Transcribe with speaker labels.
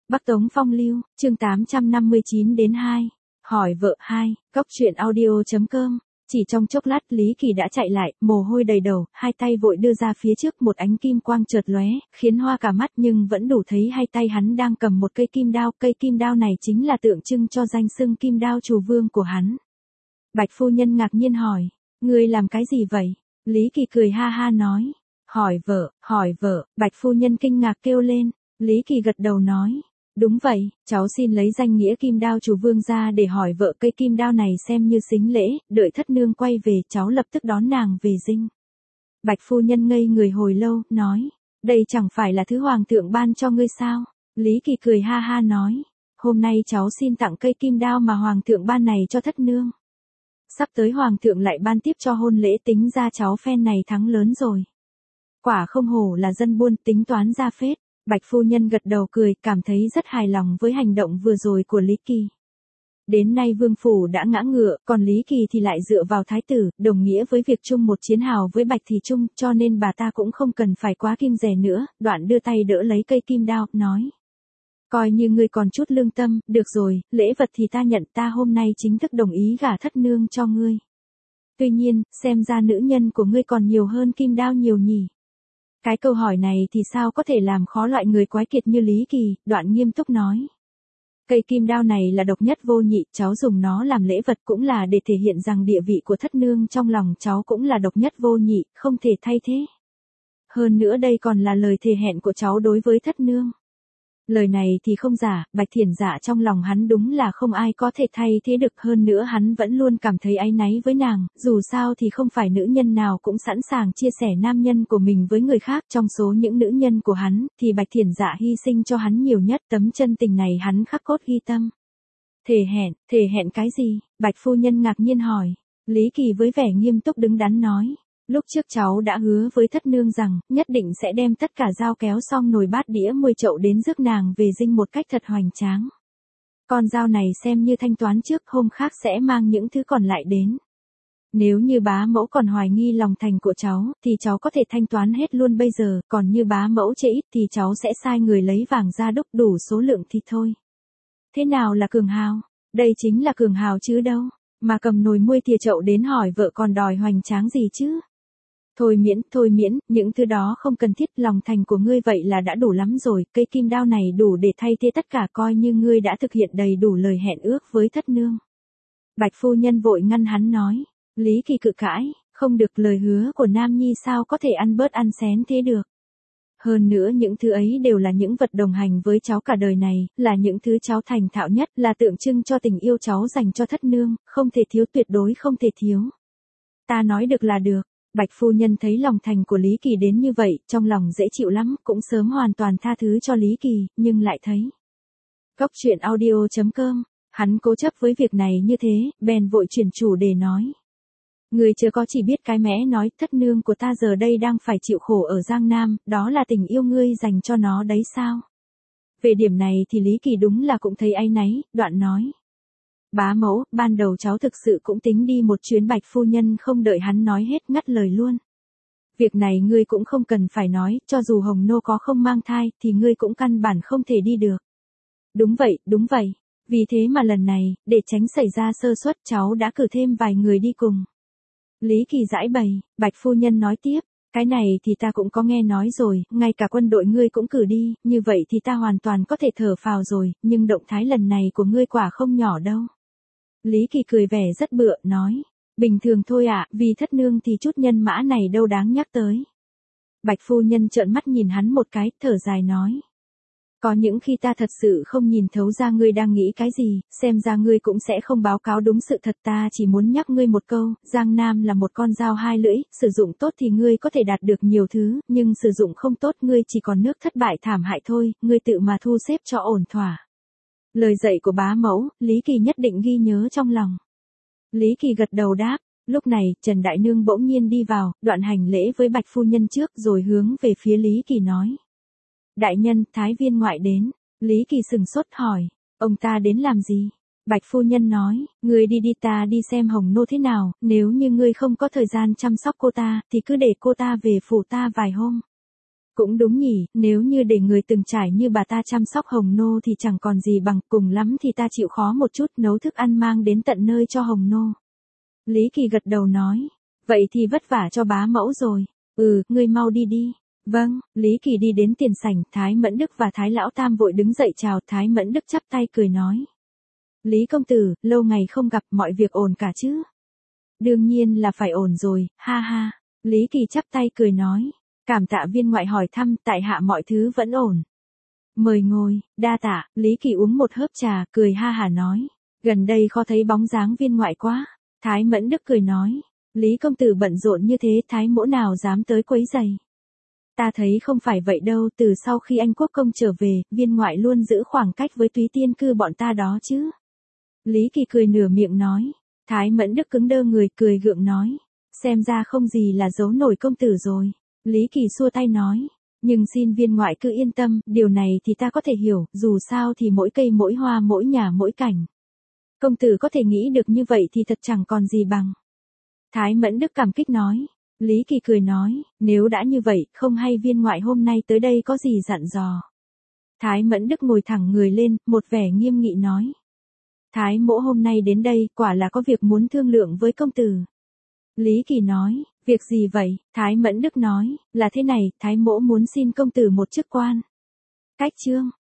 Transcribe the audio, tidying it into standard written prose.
Speaker 1: Bắc Tống Phong Lưu, chương 859 đến 2. Hỏi vợ 2, Cóc truyện audio.com. Chỉ trong chốc lát Lý Kỳ đã chạy lại, mồ hôi đầy đầu, hai tay vội đưa ra phía trước, một ánh kim quang chợt lóe, khiến hoa cả mắt, nhưng vẫn đủ thấy hai tay hắn đang cầm một cây kim đao. Cây kim đao này chính là tượng trưng cho danh xưng Kim Đao Trù Vương của hắn. Bạch phu nhân ngạc nhiên hỏi, ngươi làm cái gì vậy? Lý Kỳ cười ha ha nói, hỏi vợ, Bạch phu nhân kinh ngạc kêu lên. Lý Kỳ gật đầu nói, đúng vậy, cháu xin lấy danh nghĩa Kim Đao Trù Vương ra để hỏi vợ cây kim đao này xem như sính lễ, đợi thất nương quay về cháu lập tức đón nàng về dinh. Bạch phu nhân ngây người hồi lâu, nói, đây chẳng phải là thứ hoàng thượng ban cho ngươi sao? Lý Kỳ cười ha ha nói, hôm nay cháu xin tặng cây kim đao mà hoàng thượng ban này cho thất nương. Sắp tới hoàng thượng lại ban tiếp cho hôn lễ, tính ra cháu phen này thắng lớn rồi. Quả không hổ là dân buôn, tính toán ra phết. Bạch phu nhân gật đầu cười, cảm thấy rất hài lòng với hành động vừa rồi của Lý Kỳ. Đến nay vương phủ đã ngã ngựa, còn Lý Kỳ thì lại dựa vào thái tử, đồng nghĩa với việc chung một chiến hào với Bạch Thì Trung, cho nên bà ta cũng không cần phải quá kiêng dè nữa, đoạn đưa tay đỡ lấy cây kim đao, nói. Coi như ngươi còn chút lương tâm, được rồi, lễ vật thì ta nhận, ta hôm nay chính thức đồng ý gả thất nương cho ngươi. Tuy nhiên, xem ra nữ nhân của ngươi còn nhiều hơn kim đao nhiều nhỉ. Cái câu hỏi này thì sao có thể làm khó loại người quái kiệt như Lý Kỳ, đoạn nghiêm túc nói. Cây kim đao này là độc nhất vô nhị, cháu dùng nó làm lễ vật cũng là để thể hiện rằng địa vị của thất nương trong lòng cháu cũng là độc nhất vô nhị, không thể thay thế. Hơn nữa đây còn là lời thề hẹn của cháu đối với thất nương. Lời này thì không giả, Bạch Thiển Dạ trong lòng hắn đúng là không ai có thể thay thế được, hơn nữa hắn vẫn luôn cảm thấy áy náy với nàng, dù sao thì không phải nữ nhân nào cũng sẵn sàng chia sẻ nam nhân của mình với người khác, trong số những nữ nhân của hắn, thì Bạch Thiển Dạ hy sinh cho hắn nhiều nhất, tấm chân tình này hắn khắc cốt ghi tâm. Thề hẹn cái gì? Bạch phu nhân ngạc nhiên hỏi. Lý Kỳ với vẻ nghiêm túc đứng đắn nói. Lúc trước cháu đã hứa với thất nương rằng, nhất định sẽ đem tất cả dao kéo xong nồi bát đĩa muôi chậu đến rước nàng về dinh một cách thật hoành tráng. Con dao này xem như thanh toán trước, hôm khác sẽ mang những thứ còn lại đến. Nếu như bá mẫu còn hoài nghi lòng thành của cháu, thì cháu có thể thanh toán hết luôn bây giờ, còn như bá mẫu chê ít thì cháu sẽ sai người lấy vàng ra đúc đủ số lượng thì thôi. Thế nào là cường hào? Đây chính là cường hào chứ đâu, mà cầm nồi muôi thìa chậu đến hỏi vợ còn đòi hoành tráng gì chứ? Thôi miễn, những thứ đó không cần thiết, lòng thành của ngươi vậy là đã đủ lắm rồi, cây kim đao này đủ để thay thế tất cả, coi như ngươi đã thực hiện đầy đủ lời hẹn ước với thất nương. Bạch phu nhân vội ngăn hắn nói, Lý Kỳ cự cãi, không được, lời hứa của Nam Nhi sao có thể ăn bớt ăn xén thế được. Hơn nữa những thứ ấy đều là những vật đồng hành với cháu cả đời này, là những thứ cháu thành thạo nhất, là tượng trưng cho tình yêu cháu dành cho thất nương, không thể thiếu, tuyệt đối không thể thiếu. Ta nói được là được. Bạch phu nhân thấy lòng thành của Lý Kỳ đến như vậy, trong lòng dễ chịu lắm, cũng sớm hoàn toàn tha thứ cho Lý Kỳ, nhưng lại thấy. Cóc truyện audio.com, hắn cố chấp với việc này như thế, bèn vội chuyển chủ đề nói. Người chưa có chỉ biết cái mẽ nói, thất nương của ta giờ đây đang phải chịu khổ ở Giang Nam, đó là tình yêu ngươi dành cho nó đấy sao? Về điểm này thì Lý Kỳ đúng là cũng thấy áy náy, đoạn nói. Bá mẫu, ban đầu cháu thực sự cũng tính đi một chuyến. Bạch phu nhân không đợi hắn nói hết ngắt lời luôn. Việc này ngươi cũng không cần phải nói, cho dù Hồng Nô có không mang thai, thì ngươi cũng căn bản không thể đi được. Đúng vậy, vì thế mà lần này, để tránh xảy ra sơ suất, cháu đã cử thêm vài người đi cùng. Lý Kỳ giải bày, Bạch phu nhân nói tiếp, cái này thì ta cũng có nghe nói rồi, ngay cả quân đội ngươi cũng cử đi, như vậy thì ta hoàn toàn có thể thở phào rồi, nhưng động thái lần này của ngươi quả không nhỏ đâu. Lý Kỳ cười vẻ rất bựa, nói, bình thường thôi ạ, vì thất nương thì chút nhân mã này đâu đáng nhắc tới. Bạch phu nhân trợn mắt nhìn hắn một cái, thở dài nói. Có những khi ta thật sự không nhìn thấu ra ngươi đang nghĩ cái gì, xem ra ngươi cũng sẽ không báo cáo đúng sự thật, ta chỉ muốn nhắc ngươi một câu, Giang Nam là một con dao hai lưỡi, sử dụng tốt thì ngươi có thể đạt được nhiều thứ, nhưng sử dụng không tốt ngươi chỉ còn nước thất bại thảm hại thôi, ngươi tự mà thu xếp cho ổn thỏa. Lời dạy của bá mẫu, Lý Kỳ nhất định ghi nhớ trong lòng. Lý Kỳ gật đầu đáp, lúc này, Trần Đại Nương bỗng nhiên đi vào, đoạn hành lễ với Bạch phu nhân trước rồi hướng về phía Lý Kỳ nói. Đại nhân, Thái viên ngoại đến. Lý Kỳ sừng sốt hỏi, ông ta đến làm gì? Bạch phu nhân nói, ngươi đi ta đi xem Hồng Nô thế nào, nếu như ngươi không có thời gian chăm sóc cô ta, thì cứ để cô ta về phủ ta vài hôm. Cũng đúng nhỉ, nếu như để người từng trải như bà ta chăm sóc Hồng Nô thì chẳng còn gì bằng, cùng lắm thì ta chịu khó một chút nấu thức ăn mang đến tận nơi cho Hồng Nô. Lý Kỳ gật đầu nói, vậy thì vất vả cho bá mẫu rồi. Ngươi mau đi đi. Vâng, Lý Kỳ đi đến tiền sảnh, Thái Mẫn Đức và Thái Lão Tam vội đứng dậy chào, Thái Mẫn Đức chắp tay cười nói. Lý công tử, lâu ngày không gặp, mọi việc ổn cả chứ? Đương nhiên là phải ổn rồi, ha ha. Lý Kỳ chắp tay cười nói, cảm tạ viên ngoại hỏi thăm, tại hạ mọi thứ vẫn ổn. Mời ngồi, đa tạ. Lý Kỳ uống một hớp trà, cười ha hả nói, gần đây khó thấy bóng dáng viên ngoại quá. Thái Mẫn Đức cười nói, Lý công tử bận rộn như thế, Thái mỗ nào dám tới quấy giày. Ta thấy không phải vậy đâu, từ sau khi anh quốc công trở về, viên ngoại luôn giữ khoảng cách với túy tiên cư bọn ta đó chứ. Lý Kỳ cười nửa miệng nói. Thái Mẫn Đức cứng đơ người, cười gượng nói, xem ra không gì là giấu nổi công tử rồi. Lý Kỳ xua tay nói, nhưng xin viên ngoại cứ yên tâm, điều này thì ta có thể hiểu, dù sao thì mỗi cây mỗi hoa mỗi nhà mỗi cảnh. Công tử có thể nghĩ được như vậy thì thật chẳng còn gì bằng. Thái Mẫn Đức cảm kích nói. Lý Kỳ cười nói, nếu đã như vậy, không hay viên ngoại hôm nay tới đây có gì dặn dò. Thái Mẫn Đức ngồi thẳng người lên, một vẻ nghiêm nghị nói. Thái mỗ hôm nay đến đây, quả là có việc muốn thương lượng với công tử. Lý Kỳ nói, việc gì vậy? Thái Mẫn Đức nói, là thế này, Thái mỗ muốn xin công tử một chức quan. Cách chương.